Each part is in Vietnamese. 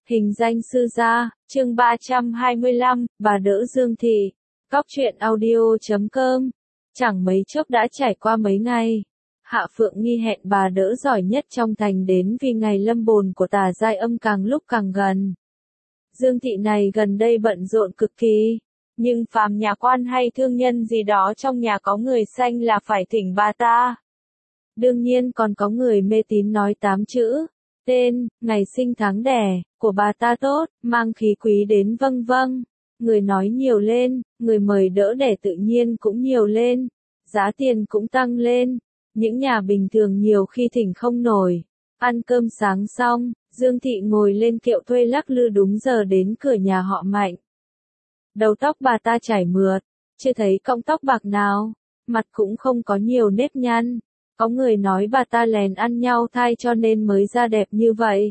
Hình danh sư gia, chương 325, bà đỡ Dương Thị. Cóc truyện audio.com. Chẳng mấy chốc đã trải qua mấy ngày. Hạ Phượng Nghi hẹn bà đỡ giỏi nhất trong thành đến vì ngày lâm bồn của Tà Giai Âm càng lúc càng gần. Dương Thị này gần đây bận rộn cực kỳ. Nhưng phàm nhà quan hay thương nhân gì đó trong nhà có người sanh là phải thỉnh bà ta. Đương nhiên còn có người mê tín nói 8 chữ. Tên, ngày sinh tháng đẻ, của bà ta tốt, mang khí quý đến vâng vâng. Người nói nhiều lên, người mời đỡ đẻ tự nhiên cũng nhiều lên. Giá tiền cũng tăng lên. Những nhà bình thường nhiều khi thỉnh không nổi. Ăn cơm sáng xong, Dương Thị ngồi lên kiệu thuê lắc lư đúng giờ đến cửa nhà họ Mạnh. Đầu tóc bà ta chảy mượt, chưa thấy cọng tóc bạc nào, mặt cũng không có nhiều nếp nhăn. Có người nói bà ta lèn ăn nhau thai cho nên mới ra đẹp như vậy.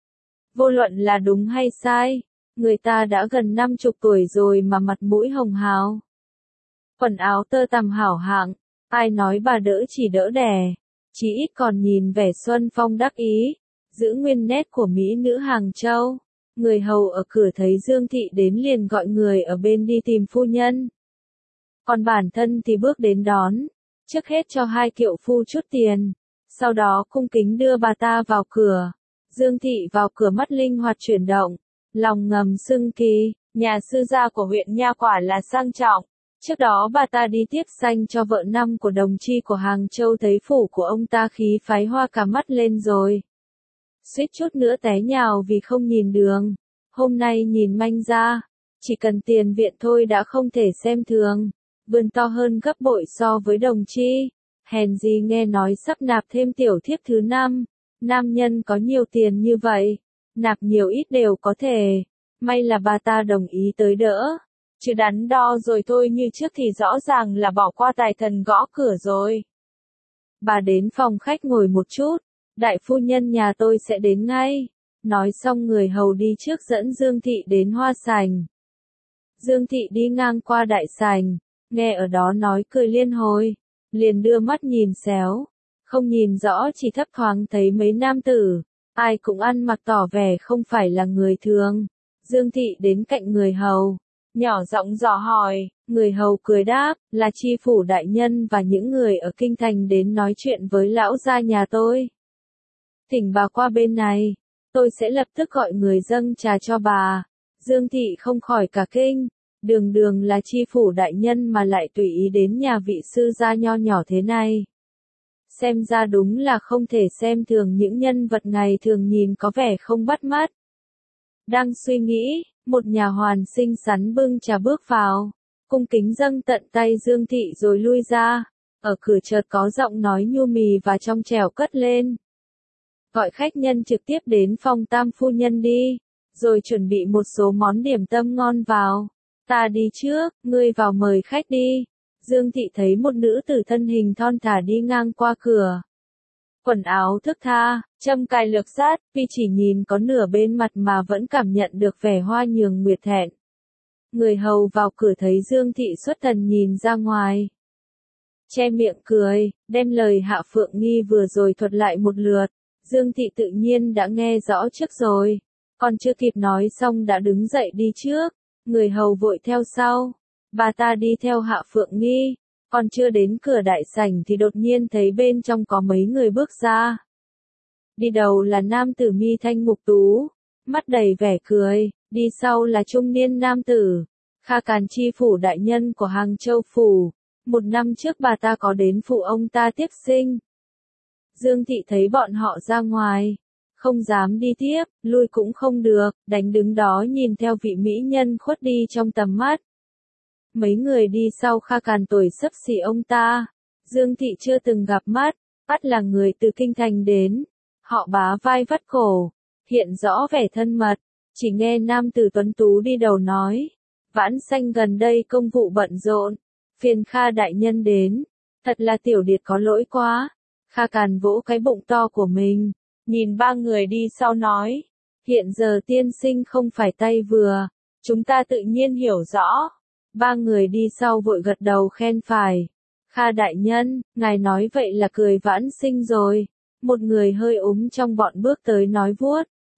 Vô luận là đúng hay sai, người ta đã gần 50 tuổi rồi mà mặt mũi hồng hào. Quần áo tơ tằm hảo hạng, ai nói bà đỡ chỉ đỡ đẻ, chỉ ít còn nhìn vẻ xuân phong đắc ý, giữ nguyên nét của mỹ nữ Hàng Châu. Người hầu ở cửa thấy Dương Thị đến liền gọi người ở bên đi tìm phu nhân. Còn bản thân thì bước đến đón. Trước hết cho hai kiệu phu chút tiền, sau đó cung kính đưa bà ta vào cửa. Dương Thị vào cửa mắt linh hoạt chuyển động, lòng ngầm sưng kỳ, nhà sư gia của huyện Nha quả là sang trọng. Trước đó bà ta đi tiếp xanh cho vợ năm của đồng chi của Hàng Châu thấy phủ của ông ta khí phái hoa cả mắt lên rồi. Suýt chút nữa té nhào vì không nhìn đường, hôm nay nhìn manh ra, chỉ cần tiền viện thôi đã không thể xem thường. Vườn to hơn gấp bội so với đồng chi, hèn gì nghe nói sắp nạp thêm tiểu thiếp thứ 5, nam nhân có nhiều tiền như vậy, nạp nhiều ít đều có thể, may là bà ta đồng ý tới đỡ, chứ đắn đo rồi thôi như trước thì rõ ràng là bỏ qua tài thần gõ cửa rồi. Bà đến phòng khách ngồi một chút, đại phu nhân nhà tôi sẽ đến ngay, nói xong người hầu đi trước dẫn Dương Thị đến hoa sảnh. Dương Thị đi ngang qua đại sảnh. Nghe ở đó nói cười liên hồi, liền đưa mắt nhìn xéo, không nhìn rõ chỉ thấp thoáng thấy mấy nam tử, ai cũng ăn mặc tỏ vẻ không phải là người thường. Dương Thị đến cạnh người hầu, nhỏ giọng dò hỏi, người hầu cười đáp, là chi phủ đại nhân và những người ở kinh thành đến nói chuyện với lão gia nhà tôi. Thỉnh bà qua bên này, tôi sẽ lập tức gọi người dâng trà cho bà. Dương Thị không khỏi cả kinh. Đường đường là chi phủ đại nhân mà lại tùy ý đến nhà vị sư gia nho nhỏ thế này. Xem ra đúng là không thể xem thường những nhân vật ngày thường nhìn có vẻ không bắt mắt. Đang suy nghĩ, một nhà hoàn xinh xắn bưng trà bước vào, cung kính dâng tận tay Dương Thị rồi lui ra. Ở cửa chợt có giọng nói nhu mì và trong trẻo cất lên. Gọi khách nhân trực tiếp đến phòng tam phu nhân đi, rồi chuẩn bị một số món điểm tâm ngon vào. Ta đi trước, ngươi vào mời khách đi. Dương Thị thấy một nữ tử thân hình thon thả đi ngang qua cửa. Quần áo thướt tha, châm cài lược sát, vì chỉ nhìn có nửa bên mặt mà vẫn cảm nhận được vẻ hoa nhường nguyệt thẹn. Người hầu vào cửa thấy Dương Thị xuất thần nhìn ra ngoài. Che miệng cười, đem lời Hạ Phượng Nghi vừa rồi thuật lại một lượt. Dương Thị tự nhiên đã nghe rõ trước rồi. Còn chưa kịp nói xong đã đứng dậy đi trước. Người hầu vội theo sau, bà ta đi theo Hạ Phượng Nghi, còn chưa đến cửa đại sảnh thì đột nhiên thấy bên trong có mấy người bước ra. Đi đầu là nam tử mi thanh mục tú, mắt đầy vẻ cười, đi sau là trung niên nam tử, Kha Càn chi phủ đại nhân của Hàng Châu phủ, 1 năm trước bà ta có đến phụ ông ta tiếp sinh. Dương Thị thấy bọn họ ra ngoài. Không dám đi tiếp, lui cũng không được, đành đứng đó nhìn theo vị mỹ nhân khuất đi trong tầm mắt. Mấy người đi sau Kha Càn tuổi xấp xỉ ông ta, Dương Thị chưa từng gặp mắt, ắt là người từ kinh thành đến. Họ bá vai vắt cổ, hiện rõ vẻ thân mật, chỉ nghe nam tử tuấn tú đi đầu nói. Vãn Sanh gần đây công vụ bận rộn, phiền Kha đại nhân đến, thật là tiểu điệt có lỗi quá. Kha Càn vỗ cái bụng to của mình. Nhìn 3 người đi sau nói, hiện giờ tiên sinh không phải tay vừa, chúng ta tự nhiên hiểu rõ. 3 người đi sau vội gật đầu khen phải. Kha đại nhân, ngài nói vậy là cười Vãn Sinh rồi. Một người hơi ốm trong bọn bước tới nói vuốt.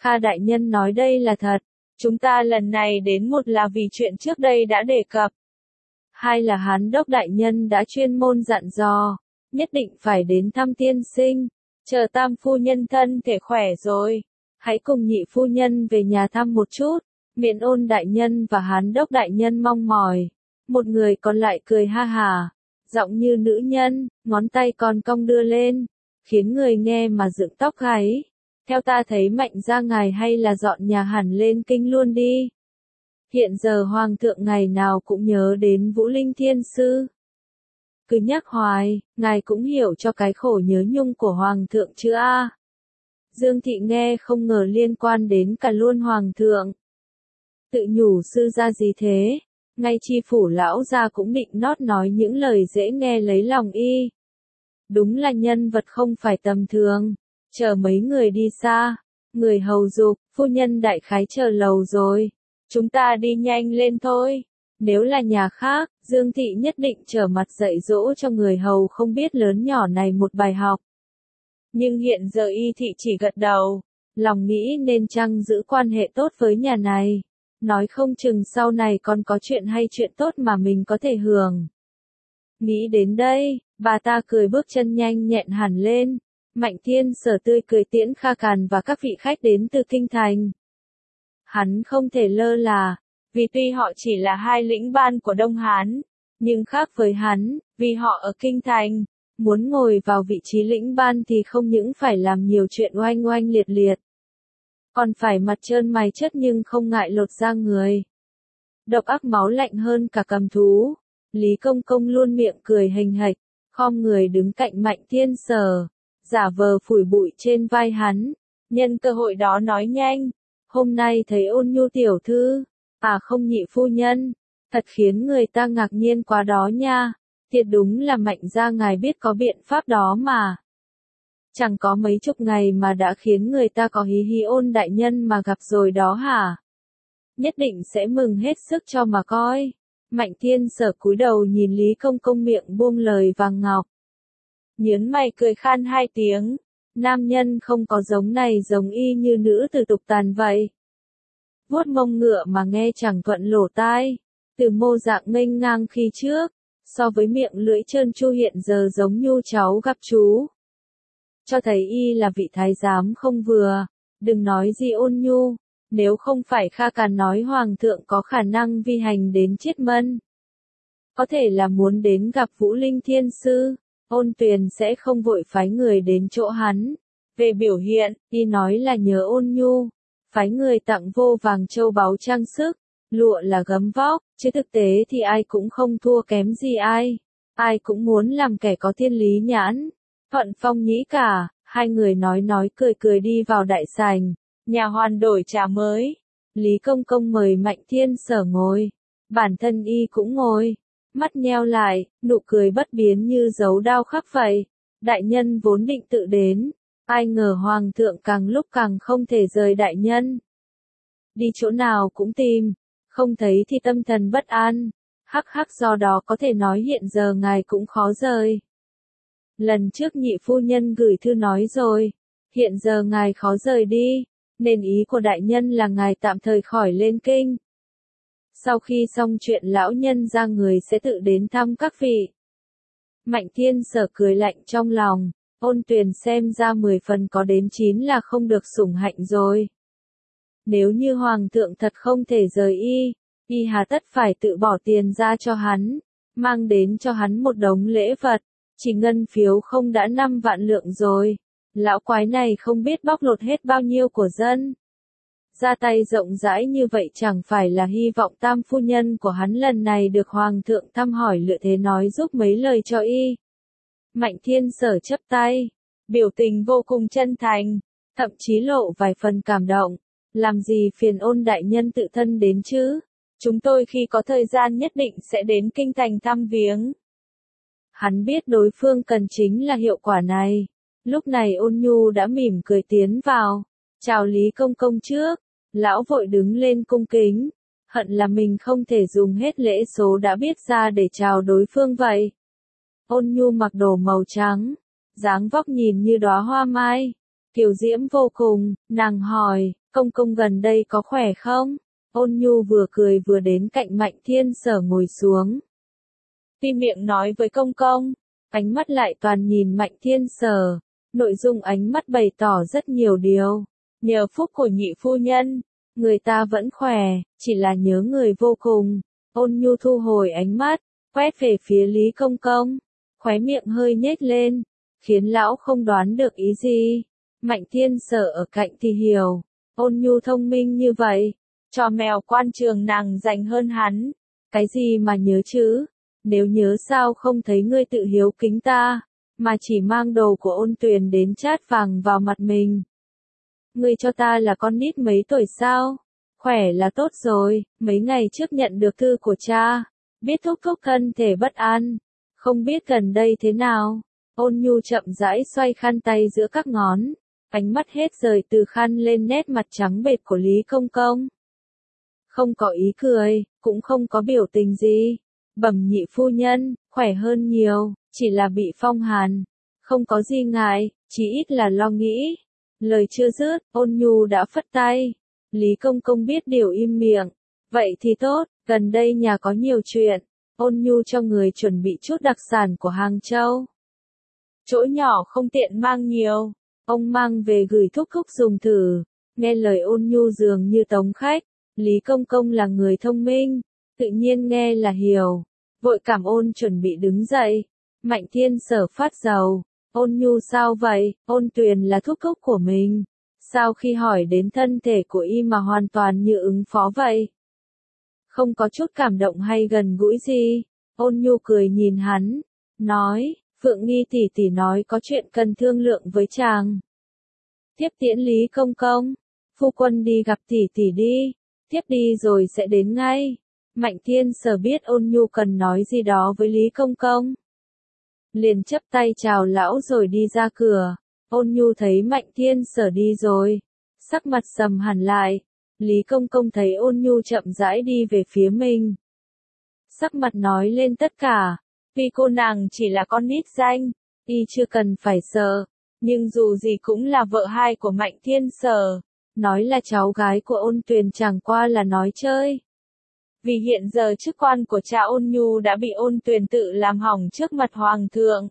Kha đại nhân nói đây là thật. Chúng ta lần này đến một là vì chuyện trước đây đã đề cập. Hai là Hán Đốc đại nhân đã chuyên môn dặn dò, nhất định phải đến thăm tiên sinh. Chờ tam phu nhân thân thể khỏe rồi, hãy cùng nhị phu nhân về nhà thăm một chút. Miện Ôn đại nhân và Hán Đốc đại nhân mong mỏi. Một người còn lại cười ha hả, giọng như nữ nhân, ngón tay còn cong đưa lên, khiến người nghe mà dựng tóc gáy. Theo ta thấy Mạnh gia ngài hay là dọn nhà hẳn lên kinh luôn đi. Hiện giờ hoàng thượng ngày nào cũng nhớ đến Vũ Linh Thiên Sư. Cứ nhắc hoài, ngài cũng hiểu cho cái khổ nhớ nhung của hoàng thượng chứ a. Dương Thị nghe không ngờ liên quan đến cả luôn hoàng thượng. Tự nhủ sư gia gì thế, ngay chi phủ lão gia cũng định nót nói những lời dễ nghe lấy lòng y. Đúng là nhân vật không phải tầm thường. Chờ mấy người đi xa, người hầu dục, phu nhân đại khái chờ lầu rồi. Chúng ta đi nhanh lên thôi. Nếu là nhà khác, Dương Thị nhất định trở mặt dạy dỗ cho người hầu không biết lớn nhỏ này một bài học. Nhưng hiện giờ y thị chỉ gật đầu, lòng nghĩ nên chăng giữ quan hệ tốt với nhà này. Nói không chừng sau này còn có chuyện hay chuyện tốt mà mình có thể hưởng. Nghĩ đến đây, bà ta cười bước chân nhanh nhẹn hẳn lên. Mạnh Thiên Sở tươi cười tiễn Kha Càn và các vị khách đến từ kinh thành. Hắn không thể lơ là, vì tuy họ chỉ là hai lĩnh ban của Đông Hán, nhưng khác với hắn, vì họ ở kinh thành, muốn ngồi vào vị trí lĩnh ban thì không những phải làm nhiều chuyện oanh oanh liệt liệt, còn phải mặt trơn mày chất nhưng không ngại lột da người. Độc ác máu lạnh hơn cả cầm thú, Lý Công Công luôn miệng cười hình hạch, khom người đứng cạnh Mạnh Thiên Sở, giả vờ phủi bụi trên vai hắn, nhân cơ hội đó nói nhanh, hôm nay thấy Ôn Nhu tiểu thư, à không nhị phu nhân, thật khiến người ta ngạc nhiên quá đó nha, thiệt đúng là Mạnh gia ngài biết có biện pháp đó mà. Chẳng có mấy chục ngày mà đã khiến người ta có hí hí Ôn đại nhân mà gặp rồi đó hả? Nhất định sẽ mừng hết sức cho mà coi. Mạnh Thiên Sở cúi đầu nhìn Lý Công Công miệng buông lời vàng ngọc. Nhớn mày cười khan hai tiếng, nam nhân không có giống này giống y như nữ từ tục tàn vậy. Vuốt mông ngựa mà nghe chẳng thuận lỗ tai, từ mô dạng nghênh ngang khi trước, so với miệng lưỡi trơn tru hiện giờ giống Nhu cháu gặp chú. Cho thấy y là vị thái giám không vừa, đừng nói gì Ôn Nhu, nếu không phải Kha Càn nói hoàng thượng có khả năng vi hành đến Chiết Mân. Có thể là muốn đến gặp Vũ Linh Thiên Sư. Ôn Tuyền sẽ không vội phái người đến chỗ hắn. Về biểu hiện, y nói là nhớ Ôn Nhu, phái người tặng vô vàng châu báu trang sức, lụa là gấm vóc, chứ thực tế thì ai cũng không thua kém gì ai. Ai cũng muốn làm kẻ có thiên lý nhãn. Thuận phong nhĩ cả, hai người nói cười cười đi vào đại sảnh, nhà hoàn đổi trà mới. Lý Công Công mời Mạnh Thiên Sở ngồi, bản thân y cũng ngồi. Mắt nheo lại, nụ cười bất biến như dấu đao khắc vậy. Đại nhân vốn định tự đến, ai ngờ hoàng thượng càng lúc càng không thể rời đại nhân. Đi chỗ nào cũng tìm, không thấy thì tâm thần bất an. Hắc hắc, do đó có thể nói hiện giờ ngài cũng khó rời. Lần trước nhị phu nhân gửi thư nói rồi, hiện giờ ngài khó rời đi, nên ý của đại nhân là ngài tạm thời khỏi lên kinh. Sau khi xong chuyện lão nhân ra người sẽ tự đến thăm các vị. Mạnh Thiên Sở cười lạnh trong lòng, Ôn Tuyền xem ra 10 phần có đến 9 là không được sủng hạnh rồi. Nếu như hoàng thượng thật không thể rời y hà tất phải tự bỏ tiền ra cho hắn, mang đến cho hắn một đống lễ vật, chỉ ngân phiếu không đã 5 vạn lượng rồi. Lão quái này không biết bóc lột hết bao nhiêu của dân. Ra tay rộng rãi như vậy chẳng phải là hy vọng tam phu nhân của hắn lần này được hoàng thượng thăm hỏi lựa thế nói giúp mấy lời cho y. Mạnh Thiên Sở chắp tay, biểu tình vô cùng chân thành, thậm chí lộ vài phần cảm động. Làm gì phiền Ôn đại nhân tự thân đến chứ? Chúng tôi khi có thời gian nhất định sẽ đến kinh thành thăm viếng. Hắn biết đối phương cần chính là hiệu quả này. Lúc này Ôn Nhu đã mỉm cười tiến vào, chào Lý Công Công trước. Lão vội đứng lên cung kính, hận là mình không thể dùng hết lễ số đã biết ra để chào đối phương vậy. Ôn Nhu mặc đồ màu trắng, dáng vóc nhìn như đóa hoa mai, kiều diễm vô cùng, nàng hỏi, Công công gần đây có khỏe không? Ôn nhu vừa cười vừa đến cạnh Mạnh Thiên Sở ngồi xuống. Tuy miệng nói với công công, ánh mắt lại toàn nhìn Mạnh Thiên Sở. Nội dung ánh mắt bày tỏ rất nhiều điều. Nhờ phúc của nhị phu nhân, người ta vẫn khỏe, chỉ là nhớ người vô cùng. Ôn nhu thu hồi ánh mắt, quét về phía Lý Công Công, khóe miệng hơi nhếch lên, khiến lão không đoán được ý gì. Mạnh Thiên Sở ở cạnh thì hiểu, ôn nhu thông minh như vậy, cho mèo quan trường nàng dành hơn hắn. Cái gì mà nhớ chứ? Nếu nhớ sao không thấy ngươi tự hiếu kính ta, mà chỉ mang đồ của Ôn Tuyền đến chát vàng vào mặt mình. Ngươi cho ta là con nít mấy tuổi sao? Khỏe là tốt rồi, mấy ngày trước nhận được thư của cha, biết thúc thúc thân thể bất an, không biết gần đây thế nào. Ôn nhu chậm rãi xoay khăn tay giữa các ngón, ánh mắt hết rời từ khăn lên nét mặt trắng bệch của Lý Công Công. Không có ý cười, cũng không có biểu tình gì. Bẩm nhị phu nhân, khỏe hơn nhiều, chỉ là bị phong hàn. Không có gì ngại, chỉ ít là lo nghĩ. Lời chưa dứt, ôn nhu đã phất tay. Lý Công Công biết điều im miệng. Vậy thì tốt, gần đây nhà có nhiều chuyện. Ôn nhu cho người chuẩn bị chút đặc sản của Hàng Châu. Chỗ nhỏ không tiện mang nhiều. Ông mang về gửi thúc thúc dùng thử. Nghe lời ôn nhu dường như tống khách. Lý Công Công là người thông minh, tự nhiên nghe là hiểu. Vội cảm ơn chuẩn bị đứng dậy. Mạnh Thiên Sở phát dầu. Ôn nhu sao vậy? Ôn Tuyền là thúc thúc của mình. Sao khi hỏi đến thân thể của y mà hoàn toàn như ứng phó vậy? Không có chút cảm động hay gần gũi gì. Ôn nhu cười nhìn hắn, nói, Phượng Nghi tỷ tỷ nói có chuyện cần thương lượng với chàng. Tiếp tiễn Lý Công Công, phu quân đi gặp tỷ tỷ đi, tiếp đi rồi sẽ đến ngay. Mạnh Thiên Sở biết ôn nhu cần nói gì đó với Lý Công Công. Liền chắp tay chào lão rồi đi ra cửa. Ôn nhu thấy Mạnh Thiên Sở đi rồi, sắc mặt sầm hẳn lại. Lý Công Công thấy ôn nhu chậm rãi đi về phía mình. Sắc mặt nói lên tất cả, vì cô nàng chỉ là con nít danh, y chưa cần phải sợ, nhưng dù gì cũng là vợ hai của Mạnh Thiên Sở. Nói là cháu gái của Ôn Tuyền chẳng qua là nói chơi. Vì hiện giờ chức quan của cha Ôn nhu đã bị Ôn Tuyền tự làm hỏng trước mặt Hoàng thượng.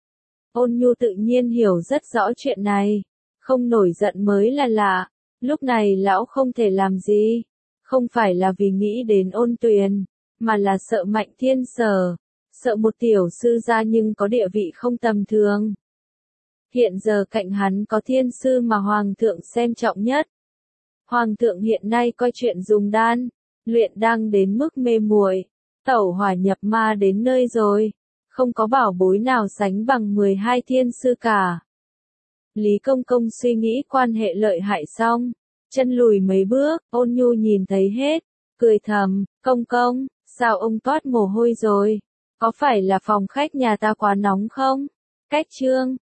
Ôn nhu tự nhiên hiểu rất rõ chuyện này, không nổi giận mới là lạ. Lúc này lão không thể làm gì, không phải là vì nghĩ đến Ôn Tuyền, mà là sợ Mạnh Thiên Sở, sợ một tiểu sư gia nhưng có địa vị không tầm thường. Hiện giờ cạnh hắn có thiên sư mà Hoàng thượng xem trọng nhất. Hoàng thượng hiện nay coi chuyện dùng đan, luyện đang đến mức mê muội, tẩu hỏa nhập ma đến nơi rồi, không có bảo bối nào sánh bằng 12 thiên sư cả. Lý Công Công suy nghĩ quan hệ lợi hại xong, chân lùi mấy bước, ôn nhu nhìn thấy hết, cười thầm, Công Công, sao ông toát mồ hôi rồi, có phải là phòng khách nhà ta quá nóng không? Cách chương